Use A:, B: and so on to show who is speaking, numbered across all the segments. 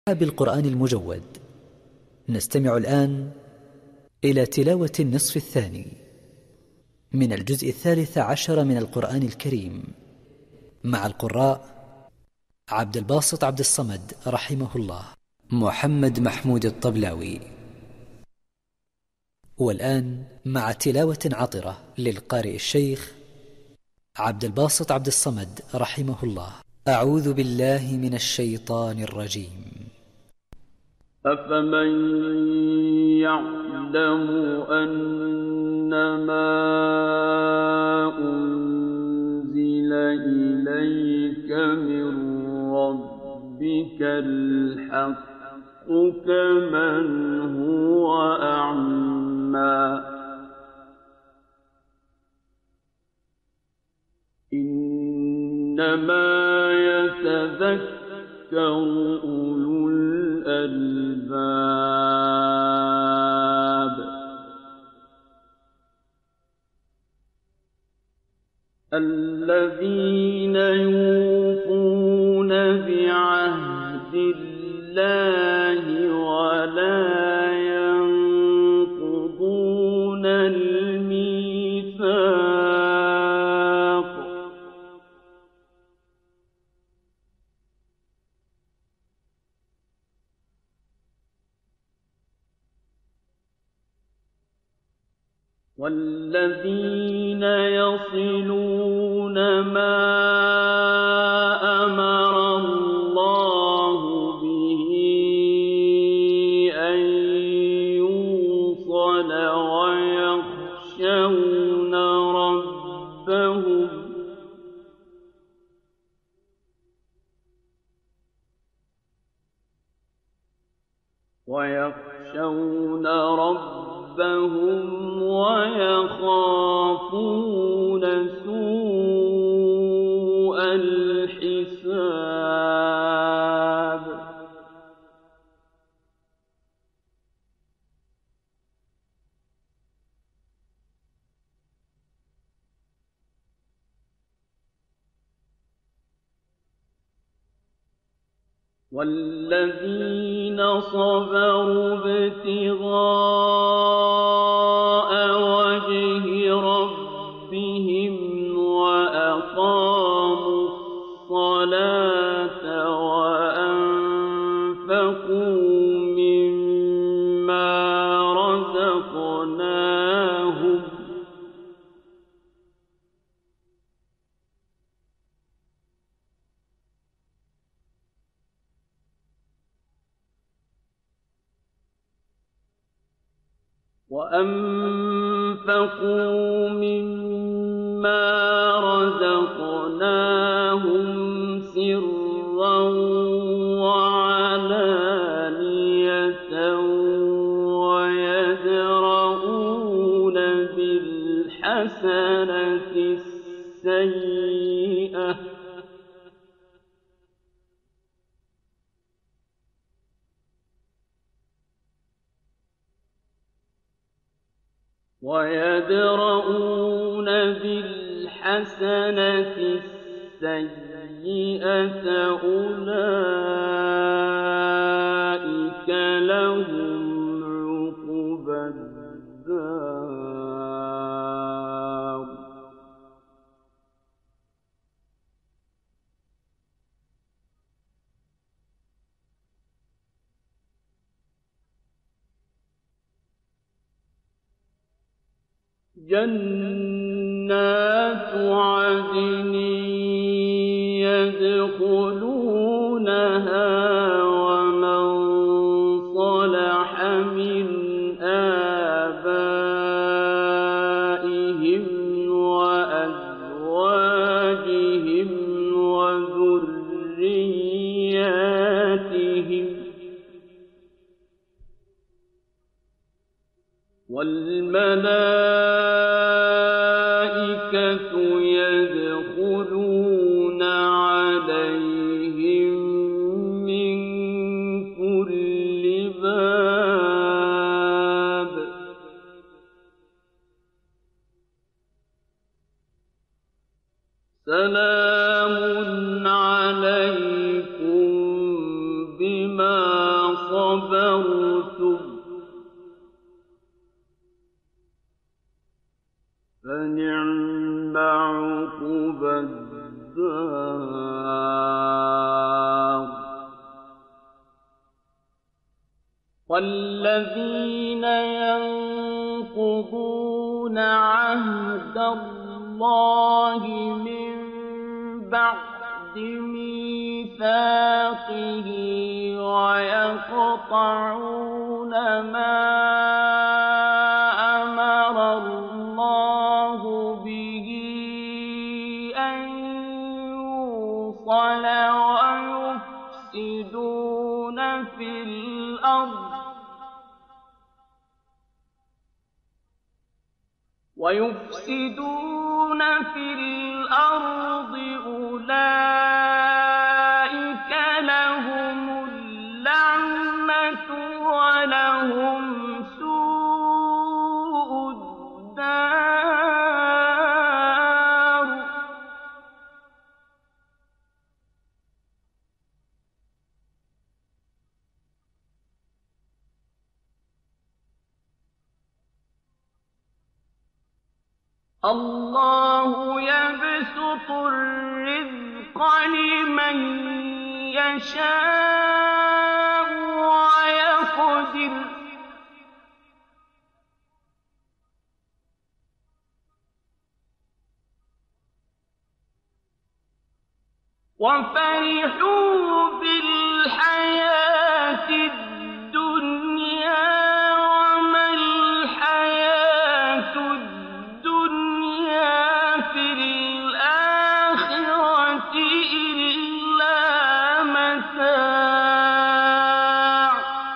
A: بالقرآن المجود. نستمع الآن إلى تلاوة النصف الثاني من الجزء 13 من القرآن الكريم مع القراء عبد الباسط عبد الصمد رحمه الله، محمد محمود الطبلاوي. والآن مع تلاوة عطرة للقارئ الشيخ عبد الباسط عبد الصمد رحمه الله. أعوذ بالله من الشيطان الرجيم.
B: أفمن يعلم أنما أنزل إليك من ربك الحق كمن هو أعمى إنما يتذكر أولو الألباب الذين يوفون بعهد الله ولا ينقضون الميثاق والذين يصلون ما أمر الله به أن يوصل ويخشون ربهم ويخافون سوء الحساب والذين صبروا ابتغاء وجه ربهم وأقاموا الصلاة وأنفقوا مما رزقناهم سرا وعلانية ويدرؤون بالحسنة السيئة أولئك لهم عقبى الدار جنات عدن يدخلونها ومن صلح من آبائهم وأزواجهم وذرياتهم والملائكة يدخلون عليهم من كل باب سلام عليكم بما صبرتم فنعم عقبى الدار. والذين ينقضون عهد الله من بعد ميثاقه ويقطعون ما أمر الله به أن يوصل ويفسدون في الأرض أولئك لهم اللعنة ولهم سوء الدار. الله يبسط الرزق لمن يشاء ويقدر وفرحوا بالحياة الدنيا وما الحياة الدنيا في الآخرة إلا متاع.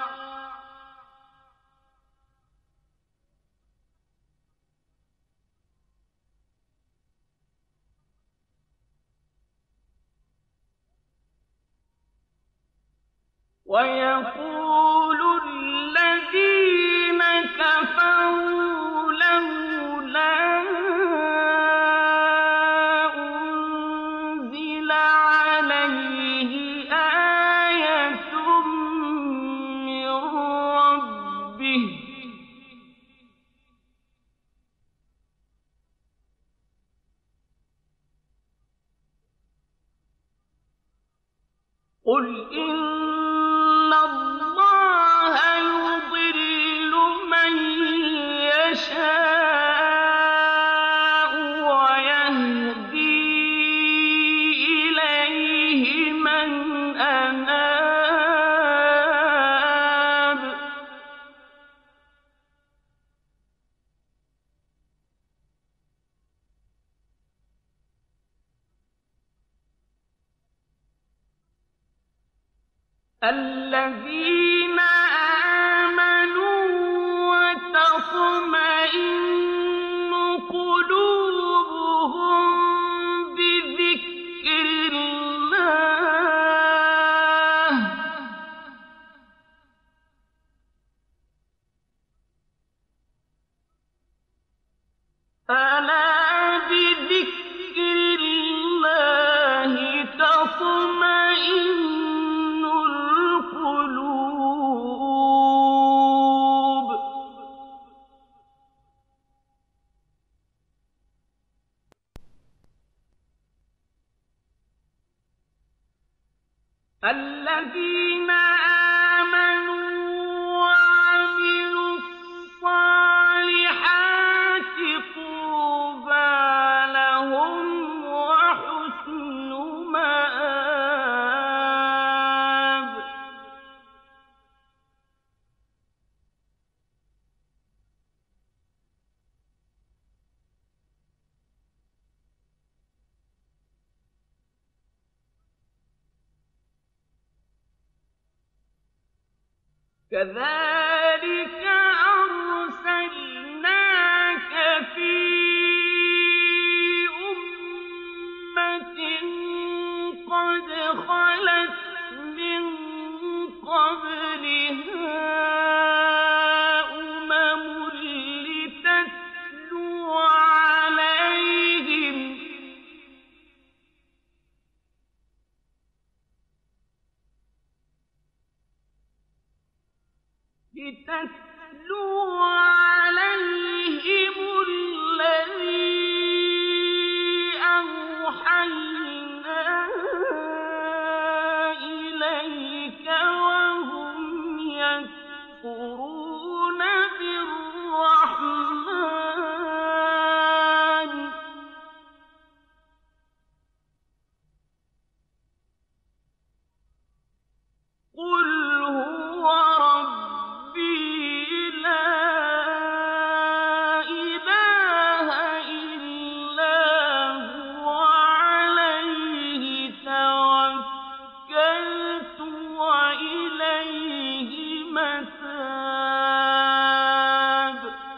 B: ويقول الذين كفروا لولا أنزل عليه آية من ربه قل إن الله يضل من يشاء ويهدي إليه من أناب. الذين آمنوا وتطمئن قلوبهم بذكر الله ألا بذكر الله تطمئن القلوب. الذين آمنوا وعملوا الصالحات طوبى لهم وحسن مآب. كذلك أرسلناك في أمة قد خلت من قبلها أمم لتتلو عليهم لِتَتْلُوَ عَلَيْهِمُ الَّذِي أَوْحَيْنَا إِلَيْكَ وَهُمْ يَكْفُرُونَ بِالرَّحْمَٰنِ ۚ قُلْ هُوَ رَبِّي لَا إِلَٰهَ إِلَّا هُوَ عَلَيْهِ تَوَكَّلْتُ وَإِلَيْهِ مَتَابِ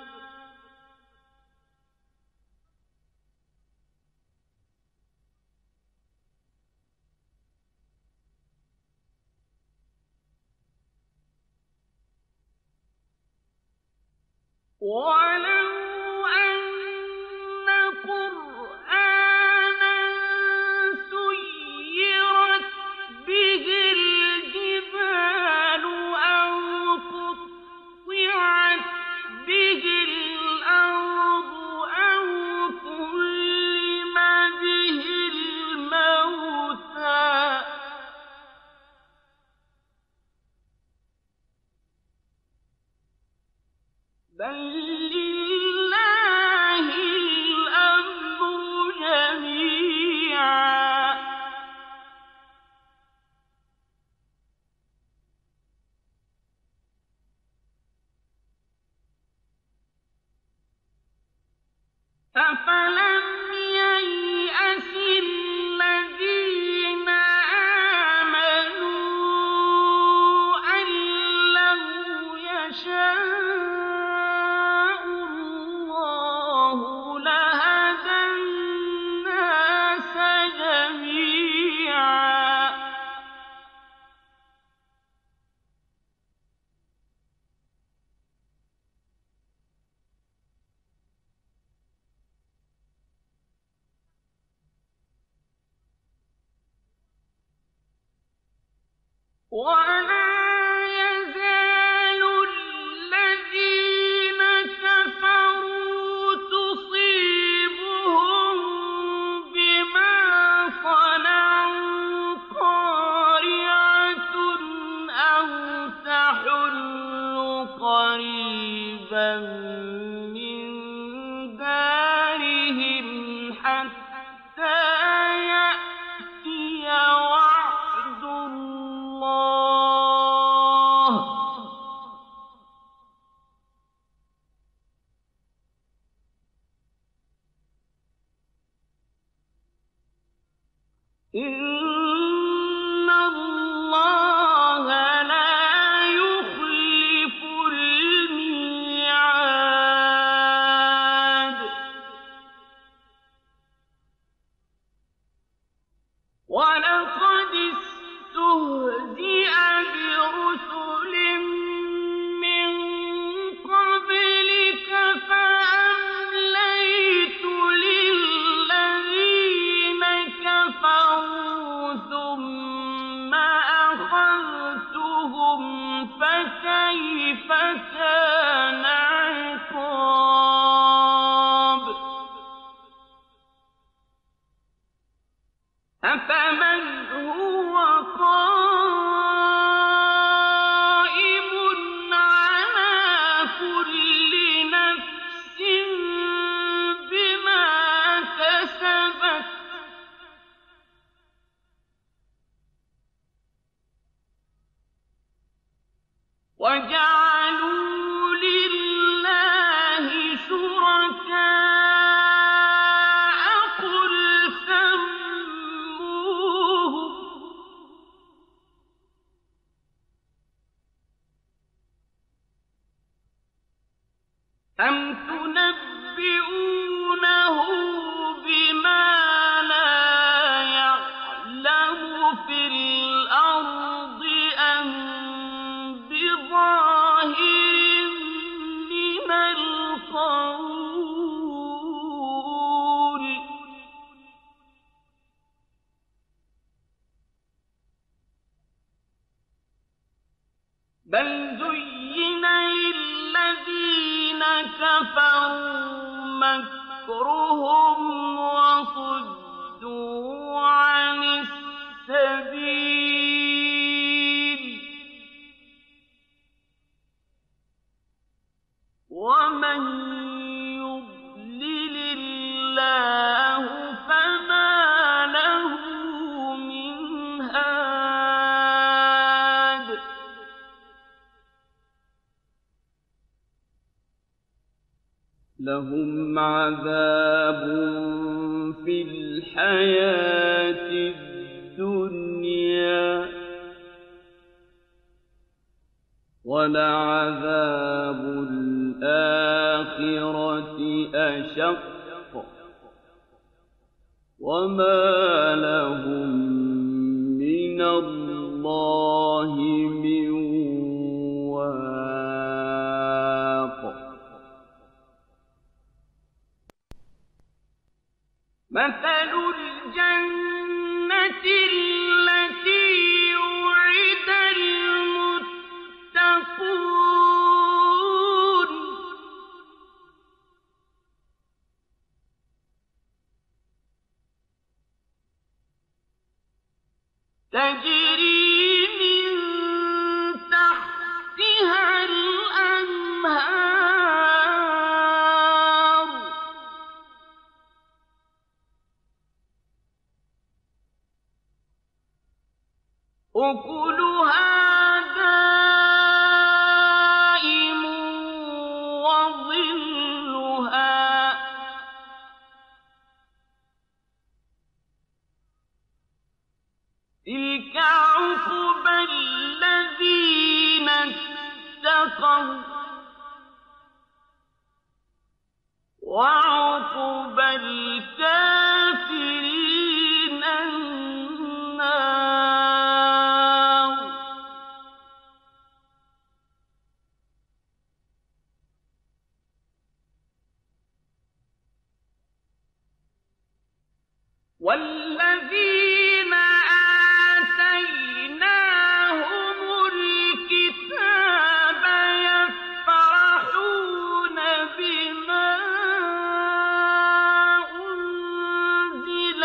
B: وَلَوْ أَنَّ قُرْآنًا سُيِّرَتْ بِهِ الْجِبَالُ أَوْ قُطِّعَتْ بِهِ الْأَرْضُ أَوْ كُلِّمَ بِهِ الْمَوْتَىٰ بَل لِّلَّهِ الْأَمْرُ جَمِيعًا ۗ أَفَلَمْ يَيْأَسِ الَّذِينَ آمَنُوا أَن لَّوْ يَشَاءُ اللَّهُ لَهَدَى النَّاسَ جَمِيعًا ۗ وَلَا يَزَالُ الَّذِينَ كَفَرُوا تُصِيبُهُم بِمَا صَنَعُوا قَارِعَةٌ أَوْ تَحُلُّ قَرِيبًا مِّن دَارِهِمْ حَتَّىٰ يَأْتِيَ وَعْدُ اللَّهِ ۚ إِنَّ اللَّهَ لَا يُخْلِفُ الْمِيعَادَ وَلَقَدِ اسْتُهْزِئَ بِرُسُلٍ مِّن قَبْلِكَ فَأَمْلَيْتُ لِلَّذِينَ كَفَرُوا ثُمَّ أَخَذْتُهُمْ فَكَيْفَ كَانَ عِقَابِ أَفَمَنْ هُوَ قَائِمٌ عَلَىٰ كُلِّ نَفْسٍ بِمَا كَسَبَتْ وَجَعَلُوا لِلَّهِ شُرَكَاءَ قُلْ سَمُّوهُمْ أَمْ تُنَبِّئُونَهُ بِمَا لَا يَعْلَمُ فِي الْأَرْضِ أَم بِظَاهِرٍ مِّنَ الْقَوْلِ ۗ بل زين للذين كفروا مكرهم وصدوا عن السبيل ومن يضلل الله فما له من هاد لهم عذاب في الحياة الدنيا ولعذاب الآخرة أشق وما لهم من الله من واق مثل الجنة التي وعد المتقون تجري من تحتها الأنهار أكلها دائم وظلها تلك عقبى الذين اتقوا وعقبى الكافرين النار والذين آتيناهم الكتاب يفرحون بما أنزل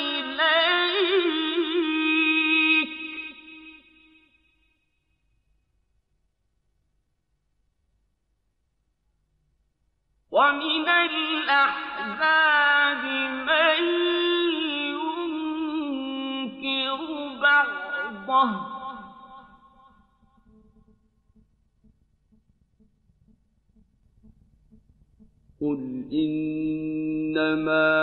B: إليك ومن الأحزاب من ينكر بعضه قل إنما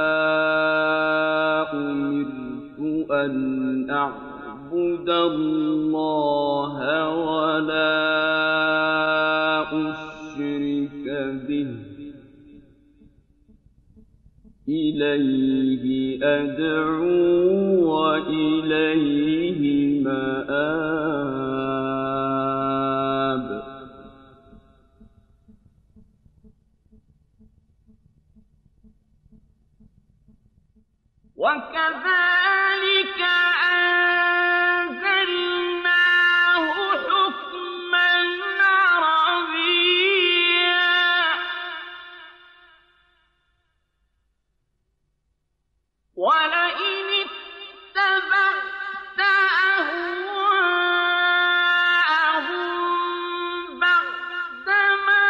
B: أمرت أن أعبد الله ولا أشرك به إليه أدعو وإليه مآب وكذلك أنزلناه حكما عربيا ولئن اتبعت أهواءهم بعدما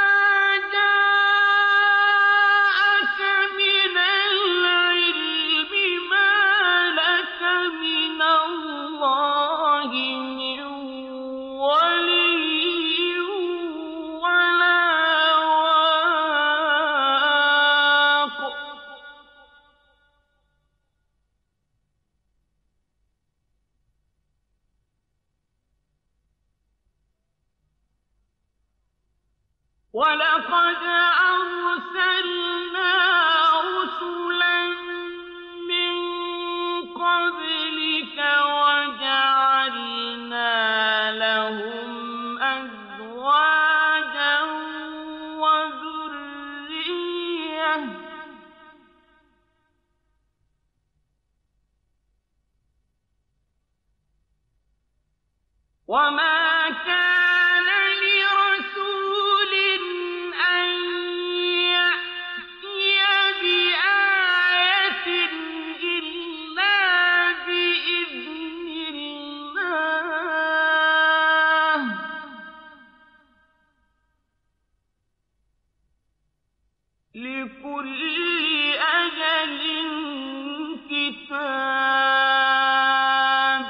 B: جاءك من العلم ما لك من الله من ولي ولا واق ولقد أرسلنا رسلا من قبلك وجعلنا لهم أزواجا وذرية وما كان لكل أجل كتاب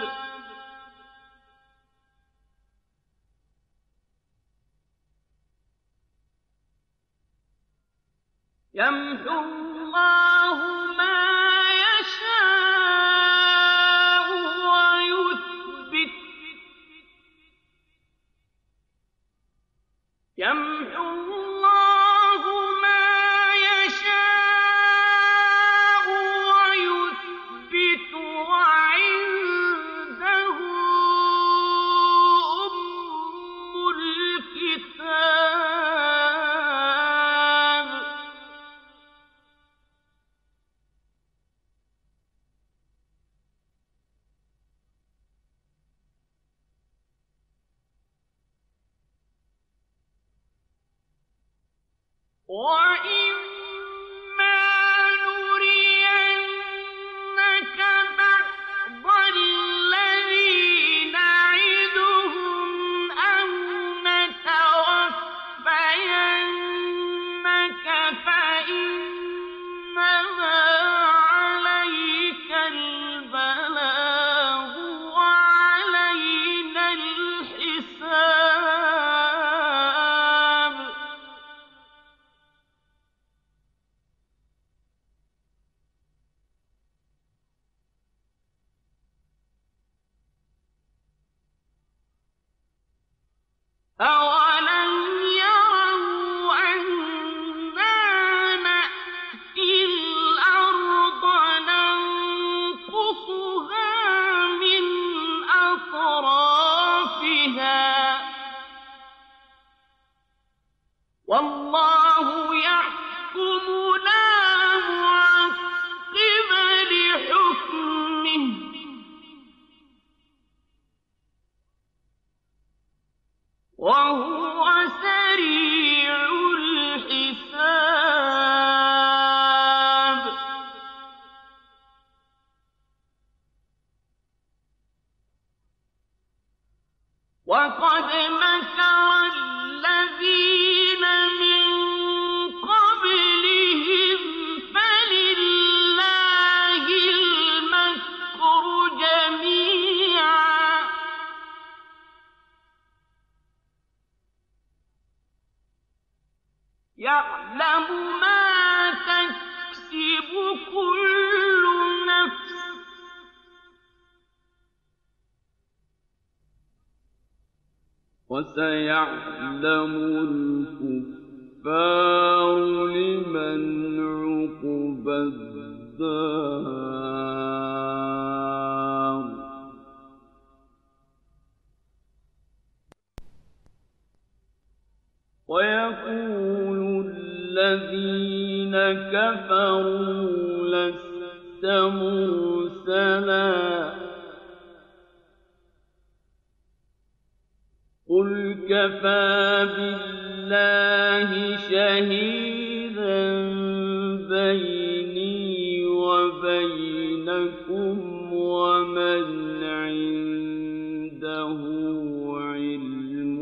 B: يمحو الله ما يشاء ويثبت يمحو الله ما يشاء ويثبت وعنده أم الكتاب وَإِمَّا نُرِيَنَّكَ بَعْضَ الَّذِي نَعِدُهُمْ أَوْ نَتَوَفَّيَنَّكَ فَإِنَّمَا عَلَيْكَ الْبَلَاغُ وَعَلَيْنَا الْحِسَابُ أَوَلَمْ يَرَوْا أَنَّا نَأْتِي الْأَرْضَ نَنقُصُهَا مِنْ أَطْرَافِهَا ۚ وَاللَّهُ يَحْكُمُ لَا مُعَقِّبَ لِحُكْمِهِ ۚ وَهُوَ سَرِيعُ الْحِسَابِ وَقَدْ مَكَرَ الَّذِينَ مِن قَبْلِهِمْ فَلِلَّهِ الْمَكْرُ جَمِيعًا يَعْلَمُ مَا تَكْسِبُ كُلُّ نَفْسٍ ۗ وَسَيَعْلَمُ الْكُفَّارُ لِمَنْ عُقْبَى الدَّارِ وَيَقُولُ الَّذِينَ كَفَرُوا لَسْتَ مُرْسَلًا ۚ قُلْ كَفَىٰ بِاللَّهِ شَهِيدًا بَيْنِي وَبَيْنَكُمْ وَمَنْ عِندَهُ عِلْمُ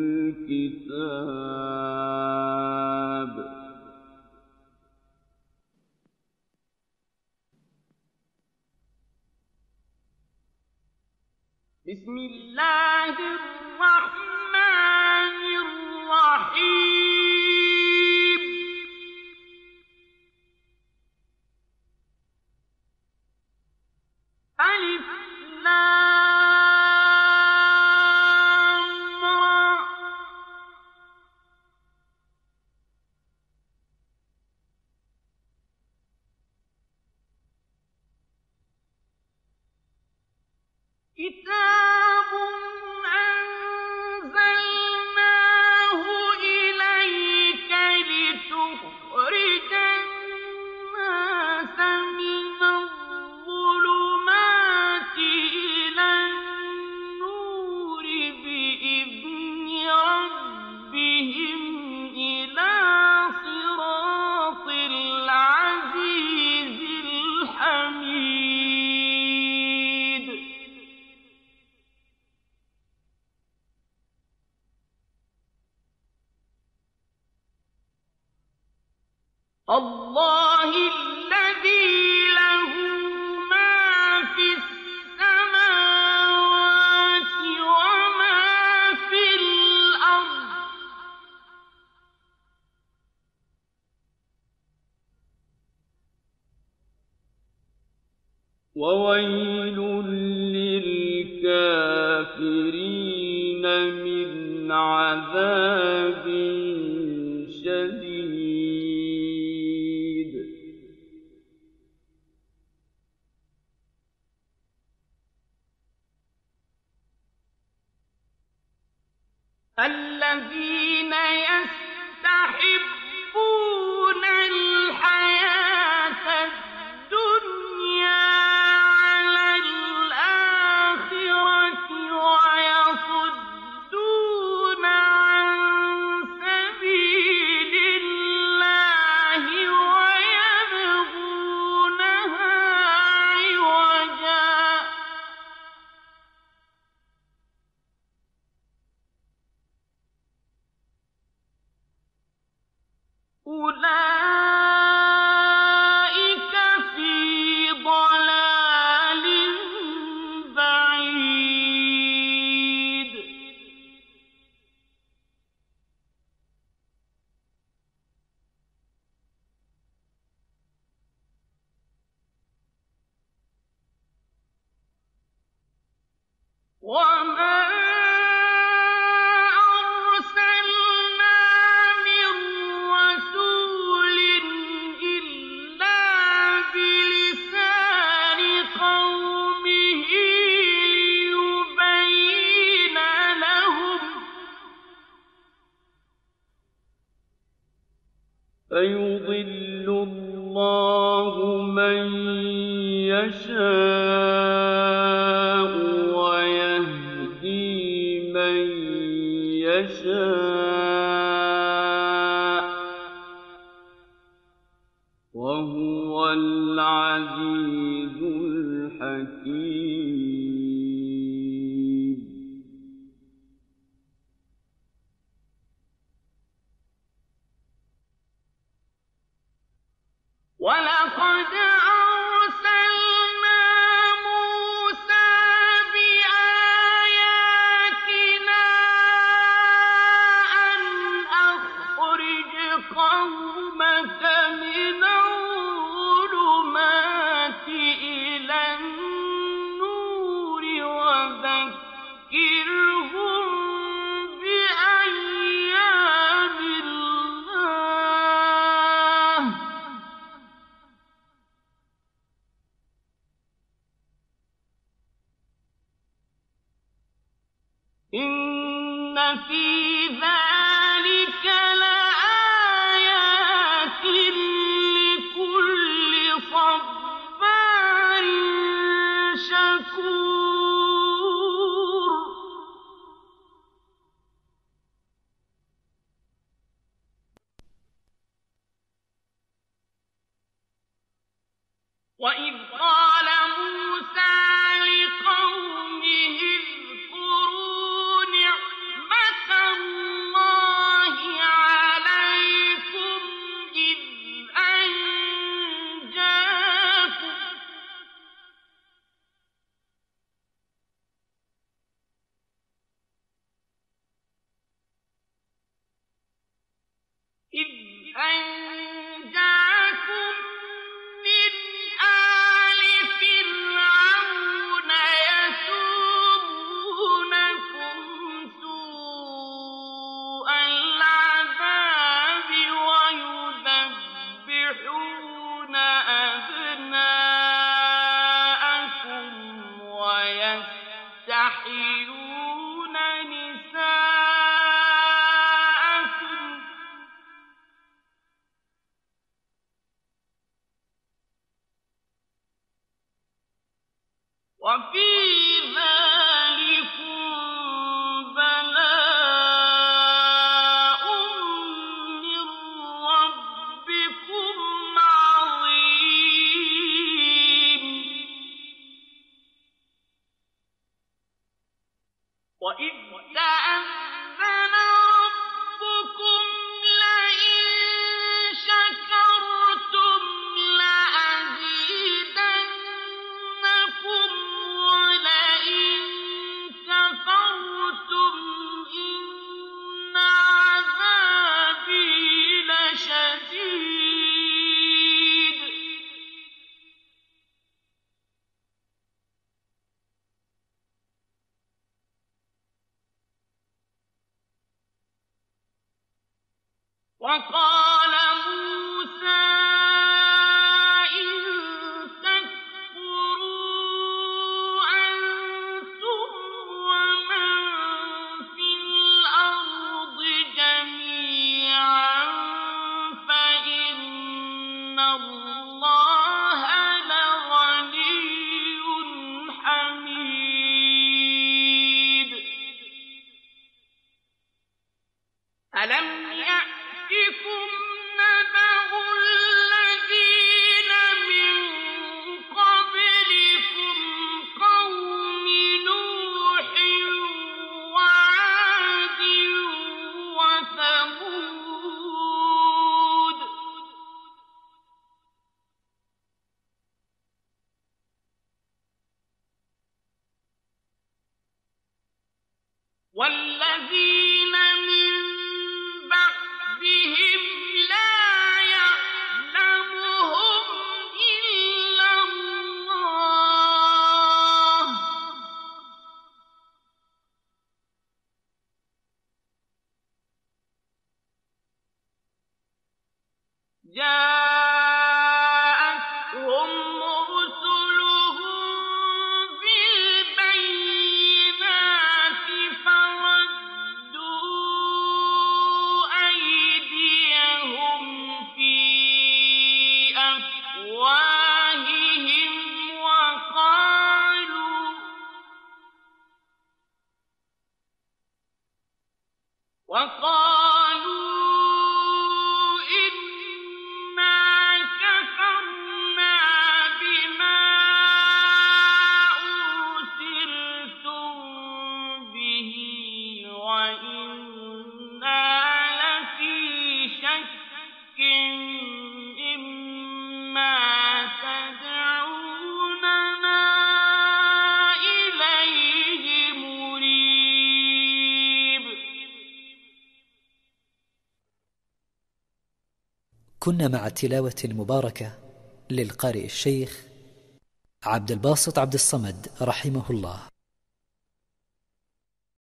B: الْكِتَابِ بسم الله الرحمن الرحيم ألف لام را كتاب أنزلناه إليك لتخرج الناس من الظلمات إلى النور بإذن ربهم إلى صراط العزيز الحميد الله الذي له ما في السماوات وما في الأرض وويل للكافرين من عذاب شديد. الذين يستحبون الحياة الدنيا على الآخرة ويصدون عن سبيل الله ويبغونها عوجا أولئك في ضلال بعيد. وما أرسلنا من رسول إلا بلسان قومه ليبين لهم فيضل الله من يشاء ويهدي من يشاء وهو العزيز الحكيم. ولقد أرسلنا موسى بآياتنا أن أخرج قومك من الظلمات إلى النور وذكرهم بأيام الله إن في ذلك لآيات لكل صبار شكور. وإذ قال موسى لقومه اذكروا نعمة الله عليكم إذ أنجاكم من آل فرعون يسومونكم سوء العذاب ويذبحون أبناءكم ويستحيون نساءكم وفي ذلكم بلاء من ربكم عظيم. وإذ تأذن ربكم لئن شكرتم وقال موسى إن تكفروا أنتم ومن في الأرض جميعا فإن الله لغني حميد ألم يأتكم نبأ الذين من قبلكم قوم نوح وعاد وثمود والذين من بعدهم لا يعلمهم إلا الله جاءتهم رسلهم بالبينات فردوا أيديهم في أفواههم وقالوا إنا كفرنا بما أرسلتم به وإنا لفي شك مما تدعوننا إليه مريب.
A: كنا مع التلاوة المباركة للقارئ الشيخ عبد الباسط عبد الصمد رحمه الله.